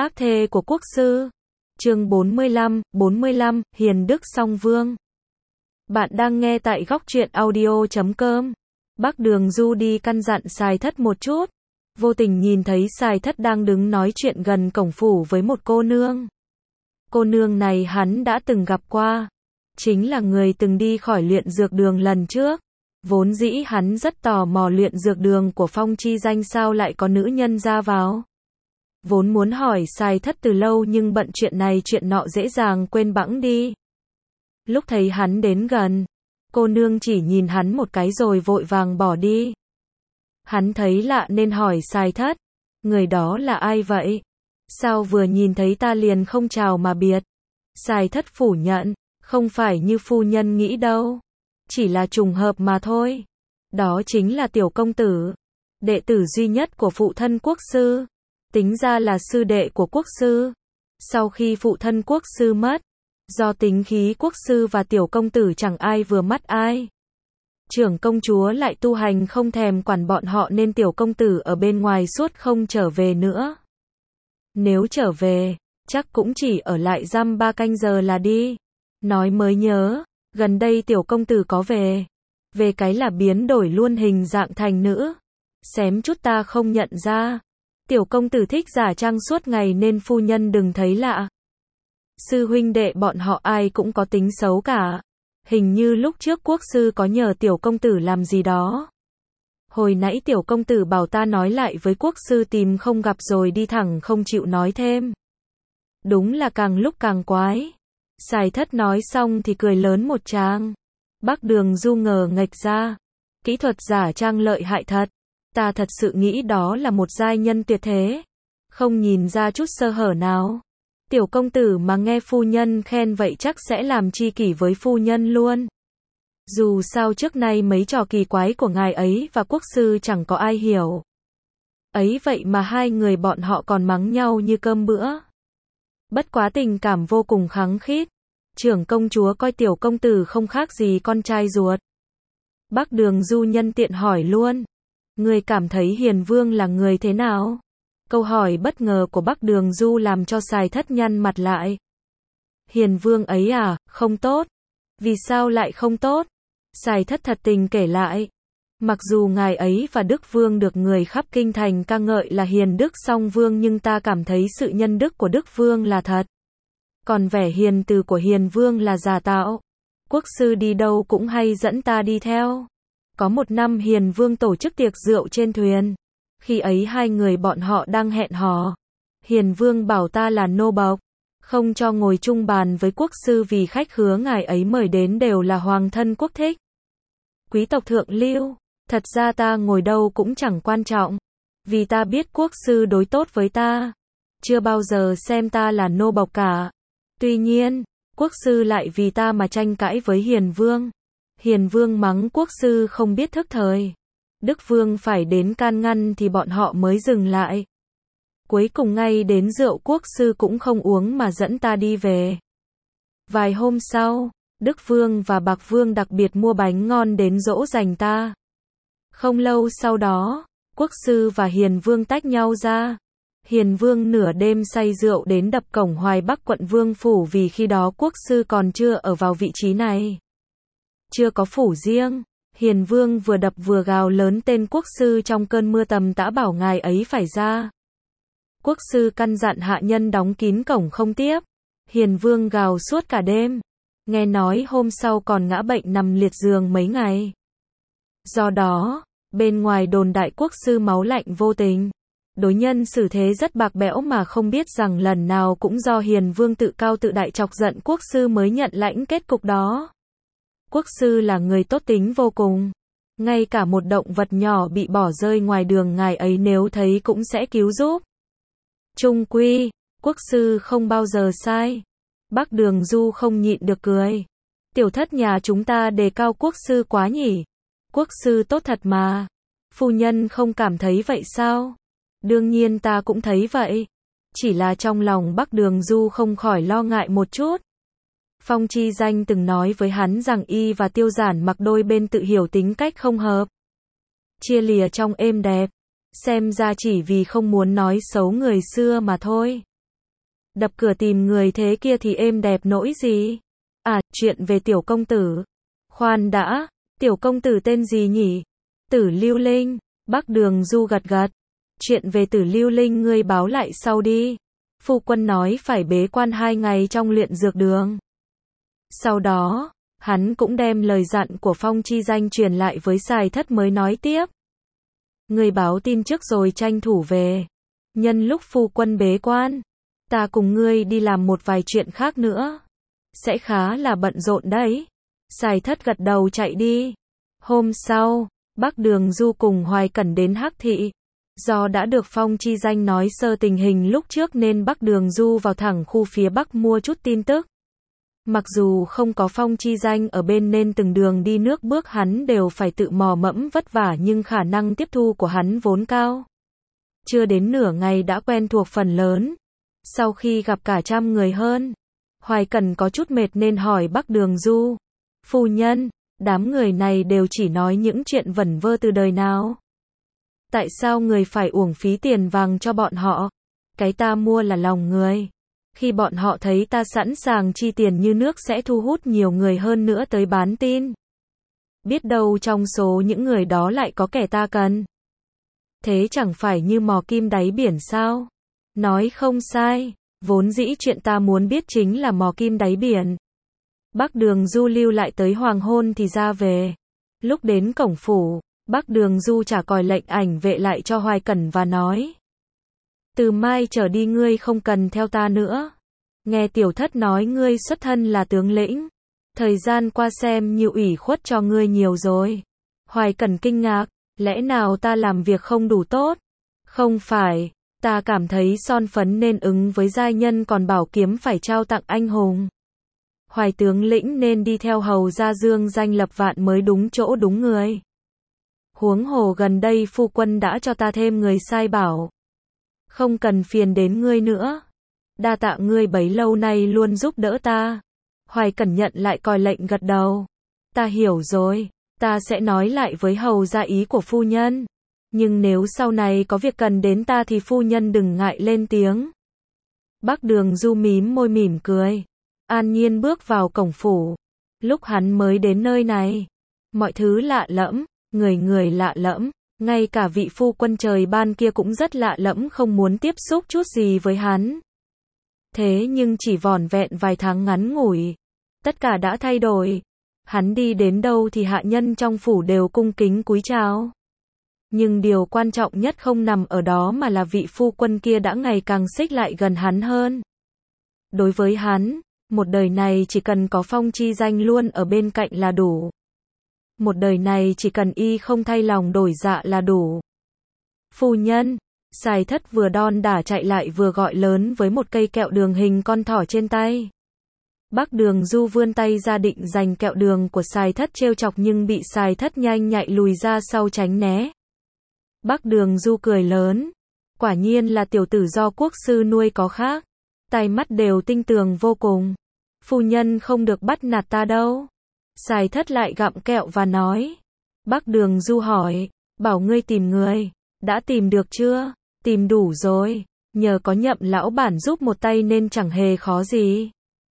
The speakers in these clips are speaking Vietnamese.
Ác thê của quốc sư. Chương 45, Hiền Đức Song Vương. Bạn đang nghe tại góc truyện audio.com. Bác Đường Du đi căn dặn Sài Thất một chút. Vô tình nhìn thấy Sài Thất đang đứng nói chuyện gần cổng phủ với một cô nương. Cô nương này hắn đã từng gặp qua. Chính là người từng đi khỏi luyện dược đường lần trước. Vốn dĩ hắn rất tò mò luyện dược đường của Phong Chi Danh sao lại có nữ nhân ra vào. Vốn muốn hỏi Sài Thất từ lâu nhưng bận chuyện này chuyện nọ dễ dàng quên bẵng đi. Lúc thấy hắn đến gần, cô nương chỉ nhìn hắn một cái rồi vội vàng bỏ đi. Hắn thấy lạ nên hỏi Sài Thất, người đó là ai vậy? Sao vừa nhìn thấy ta liền không chào mà biệt? Sài Thất phủ nhận, không phải như phu nhân nghĩ đâu. Chỉ là trùng hợp mà thôi. Đó chính là tiểu công tử, đệ tử duy nhất của phụ thân quốc sư. Tính ra là sư đệ của quốc sư. Sau khi phụ thân quốc sư mất, do tính khí quốc sư và tiểu công tử chẳng ai vừa mắt ai. Trưởng công chúa lại tu hành không thèm quản bọn họ nên tiểu công tử ở bên ngoài suốt không trở về nữa. Nếu trở về, chắc cũng chỉ ở lại dăm 3 canh giờ là đi. Nói mới nhớ, gần đây tiểu công tử có về. Về cái là biến đổi luôn hình dạng thành nữ. Xém chút ta không nhận ra. Tiểu công tử thích giả trang suốt ngày nên phu nhân đừng thấy lạ. Sư huynh đệ bọn họ ai cũng có tính xấu cả. Hình như lúc trước quốc sư có nhờ tiểu công tử làm gì đó. Hồi nãy tiểu công tử bảo ta nói lại với quốc sư tìm không gặp rồi đi thẳng không chịu nói thêm. Đúng là càng lúc càng quái. Sài Thất nói xong thì cười lớn một tràng. Bác Đường Du ngờ nghệch ra. Kỹ thuật giả trang lợi hại thật. Ta thật sự nghĩ đó là một giai nhân tuyệt thế. Không nhìn ra chút sơ hở nào. Tiểu công tử mà nghe phu nhân khen vậy chắc sẽ làm tri kỷ với phu nhân luôn. Dù sao trước nay mấy trò kỳ quái của ngài ấy và quốc sư chẳng có ai hiểu. Ấy vậy mà hai người bọn họ còn mắng nhau như cơm bữa. Bất quá tình cảm vô cùng khăng khít. Trưởng công chúa coi tiểu công tử không khác gì con trai ruột. Bác Đường Du nhân tiện hỏi luôn. Người cảm thấy Hiền Vương là người thế nào? Câu hỏi bất ngờ của Bác Đường Du làm cho Sài Thất nhăn mặt lại. Hiền Vương ấy à, không tốt. Vì sao lại không tốt? Sài Thất thật tình kể lại. Mặc dù ngài ấy và Đức Vương được người khắp kinh thành ca ngợi là hiền đức song vương nhưng ta cảm thấy sự nhân đức của Đức Vương là thật. Còn vẻ hiền từ của Hiền Vương là giả tạo. Quốc sư đi đâu cũng hay dẫn ta đi theo. Có một năm Hiền Vương tổ chức tiệc rượu trên thuyền. Khi ấy hai người bọn họ đang hẹn hò. Hiền Vương bảo ta là nô bộc, không cho ngồi chung bàn với quốc sư vì khách khứa ngài ấy mời đến đều là hoàng thân quốc thích. Quý tộc thượng lưu, thật ra ta ngồi đâu cũng chẳng quan trọng. Vì ta biết quốc sư đối tốt với ta. Chưa bao giờ xem ta là nô bộc cả. Tuy nhiên, quốc sư lại vì ta mà tranh cãi với Hiền Vương. Hiền Vương mắng quốc sư không biết thức thời. Đức Vương phải đến can ngăn thì bọn họ mới dừng lại. Cuối cùng ngay đến rượu quốc sư cũng không uống mà dẫn ta đi về. Vài hôm sau, Đức Vương và Bạc Vương đặc biệt mua bánh ngon đến dỗ dành ta. Không lâu sau đó, quốc sư và Hiền Vương tách nhau ra. Hiền Vương nửa đêm say rượu đến đập cổng Hoài Bắc quận Vương phủ vì khi đó quốc sư còn chưa ở vào vị trí này. Chưa có phủ riêng. Hiền Vương vừa đập vừa gào lớn tên quốc sư trong cơn mưa tầm tã bảo ngài ấy phải ra. Quốc sư căn dặn hạ nhân đóng kín cổng không tiếp. Hiền Vương gào suốt cả đêm. Nghe nói hôm sau còn ngã bệnh nằm liệt giường mấy ngày. Do đó, bên ngoài đồn đại quốc sư máu lạnh vô tình. Đối nhân xử thế rất bạc bẽo mà không biết rằng lần nào cũng do Hiền Vương tự cao tự đại chọc giận quốc sư mới nhận lãnh kết cục đó. Quốc sư là người tốt tính vô cùng. Ngay cả một động vật nhỏ bị bỏ rơi ngoài đường ngài ấy nếu thấy cũng sẽ cứu giúp. Chung quy, quốc sư không bao giờ sai. Bác Đường Du không nhịn được cười. Tiểu thất nhà chúng ta đề cao quốc sư quá nhỉ. Quốc sư tốt thật mà. Phu nhân không cảm thấy vậy sao? Đương nhiên ta cũng thấy vậy. Chỉ là trong lòng Bác Đường Du không khỏi lo ngại một chút. Phong Chi Danh từng nói với hắn rằng y và Tiêu Giản mặc đôi bên tự hiểu tính cách không hợp. Chia lìa trong êm đẹp. Xem ra chỉ vì không muốn nói xấu người xưa mà thôi. Đập cửa tìm người thế kia thì êm đẹp nỗi gì? À, chuyện về tiểu công tử. Khoan đã, tiểu công tử tên gì nhỉ? Tử Lưu Linh. Bắc Đường Du gật gật. Chuyện về Tử Lưu Linh ngươi báo lại sau đi. Phu quân nói phải bế quan 2 ngày trong luyện dược đường. Sau đó, hắn cũng đem lời dặn của Phong Chi Danh truyền lại với Sài Thất mới nói tiếp. Ngươi báo tin trước rồi tranh thủ về. Nhân lúc phu quân bế quan, ta cùng ngươi đi làm một vài chuyện khác nữa. Sẽ khá là bận rộn đấy. Sài Thất gật đầu chạy đi. Hôm sau, Bắc Đường Du cùng Hoài Cẩn đến Hắc Thị. Do đã được Phong Chi Danh nói sơ tình hình lúc trước nên Bắc Đường Du vào thẳng khu phía Bắc mua chút tin tức. Mặc dù không có Phong Chi Danh ở bên nên từng đường đi nước bước hắn đều phải tự mò mẫm vất vả nhưng khả năng tiếp thu của hắn vốn cao. Chưa đến nửa ngày đã quen thuộc phần lớn. Sau khi gặp cả trăm người hơn, Hoài Cẩn có chút mệt nên hỏi Bắc Đường Du. Phu nhân, đám người này đều chỉ nói những chuyện vẩn vơ từ đời nào. Tại sao người phải uổng phí tiền vàng cho bọn họ? Cái ta mua là lòng người. Khi bọn họ thấy ta sẵn sàng chi tiền như nước sẽ thu hút nhiều người hơn nữa tới bán tin. Biết đâu trong số những người đó lại có kẻ ta cần. Thế chẳng phải như mò kim đáy biển sao? Nói không sai, vốn dĩ chuyện ta muốn biết chính là mò kim đáy biển. Bắc Đường Du lưu lại tới hoàng hôn thì ra về. Lúc đến cổng phủ, Bắc Đường Du trả còi lệnh ảnh vệ lại cho Hoài Cẩn và nói. Từ mai trở đi ngươi không cần theo ta nữa. Nghe tiểu thất nói ngươi xuất thân là tướng lĩnh. Thời gian qua xem như ủy khuất cho ngươi nhiều rồi. Hoài Cẩn kinh ngạc, lẽ nào ta làm việc không đủ tốt? Không phải, ta cảm thấy son phấn nên ứng với giai nhân còn bảo kiếm phải trao tặng anh hùng. Hoài tướng lĩnh nên đi theo hầu gia dương danh lập vạn mới đúng chỗ đúng người. Huống hồ gần đây phu quân đã cho ta thêm người sai bảo. Không cần phiền đến ngươi nữa. Đa tạ ngươi bấy lâu nay luôn giúp đỡ ta. Hoài Cẩn nhận lại còi lệnh gật đầu. Ta hiểu rồi, ta sẽ nói lại với hầu gia ý của phu nhân. Nhưng nếu sau này có việc cần đến ta thì phu nhân đừng ngại lên tiếng. Bắc Đường Du mím môi mỉm cười. An nhiên bước vào cổng phủ. Lúc hắn mới đến nơi này, mọi thứ lạ lẫm, người người lạ lẫm, ngay cả vị phu quân trời ban kia cũng rất lạ lẫm không muốn tiếp xúc chút gì với hắn. Thế nhưng chỉ vỏn vẹn vài tháng ngắn ngủi, tất cả đã thay đổi. Hắn đi đến đâu thì hạ nhân trong phủ đều cung kính cúi chào. Nhưng điều quan trọng nhất không nằm ở đó mà là vị phu quân kia đã ngày càng xích lại gần hắn hơn. Đối với hắn, một đời này chỉ cần có Phong Chi Danh luôn ở bên cạnh là đủ. Một đời này chỉ cần y không thay lòng đổi dạ là đủ. Phu nhân, Sài Thất vừa đon đả chạy lại vừa gọi lớn với một cây kẹo đường hình con thỏ trên tay. Bắc Đường Du vươn tay ra định giành kẹo đường của Sài Thất trêu chọc nhưng bị Sài Thất nhanh nhạy lùi ra sau tránh né. Bắc Đường Du cười lớn. Quả nhiên là tiểu tử do quốc sư nuôi có khác. Tai mắt đều tinh tường vô cùng. Phu nhân không được bắt nạt ta đâu. Sài Thất lại gặm kẹo và nói. Bắc Đường Du hỏi. Bảo ngươi tìm người. Đã tìm được chưa? Tìm đủ rồi. Nhờ có Nhậm lão bản giúp một tay nên chẳng hề khó gì.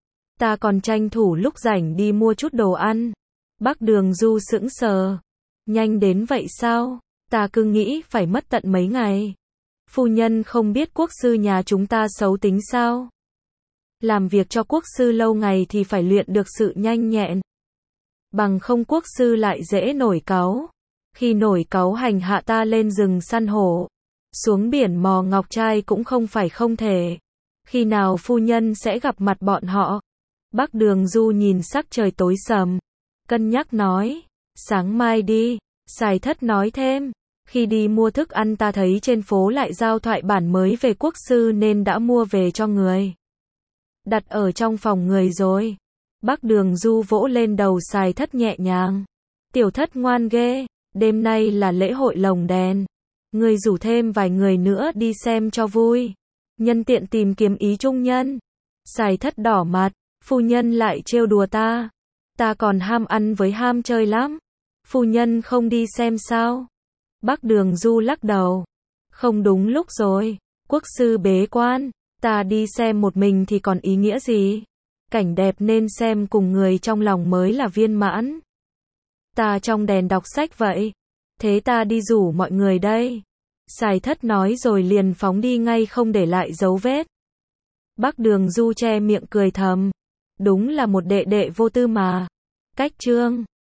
Ta còn tranh thủ lúc rảnh đi mua chút đồ ăn. Bắc Đường Du sững sờ. Nhanh đến vậy sao? Ta cứ nghĩ phải mất tận mấy ngày. Phu nhân không biết quốc sư nhà chúng ta xấu tính sao? Làm việc cho quốc sư lâu ngày thì phải luyện được sự nhanh nhẹn. Bằng không quốc sư lại dễ nổi cáu. Khi nổi cáu hành hạ ta lên rừng săn hổ, xuống biển mò ngọc trai cũng không phải không thể. Khi nào phu nhân sẽ gặp mặt bọn họ? Bắc Đường Du nhìn sắc trời tối sầm, cân nhắc nói, sáng mai đi. Sài Thất nói thêm, khi đi mua thức ăn ta thấy trên phố lại giao thoại bản mới về quốc sư nên đã mua về cho người. Đặt ở trong phòng người rồi. Bắc Đường Du vỗ lên đầu Sài Thất nhẹ nhàng. Tiểu Thất ngoan ghê, đêm nay là lễ hội lồng đèn. Người rủ thêm vài người nữa đi xem cho vui. Nhân tiện tìm kiếm ý trung nhân. Sài Thất đỏ mặt, phu nhân lại trêu đùa ta. Ta còn ham ăn với ham chơi lắm. Phu nhân không đi xem sao? Bắc Đường Du lắc đầu. Không đúng lúc rồi. Quốc sư bế quan. Ta đi xem một mình thì còn ý nghĩa gì? Cảnh đẹp nên xem cùng người trong lòng mới là viên mãn. Ta trong đèn đọc sách vậy. Thế ta đi rủ mọi người đây. Sài Thất nói rồi liền phóng đi ngay không để lại dấu vết. Bắc Đường Du che miệng cười thầm. Đúng là một đệ đệ vô tư mà. Cách chương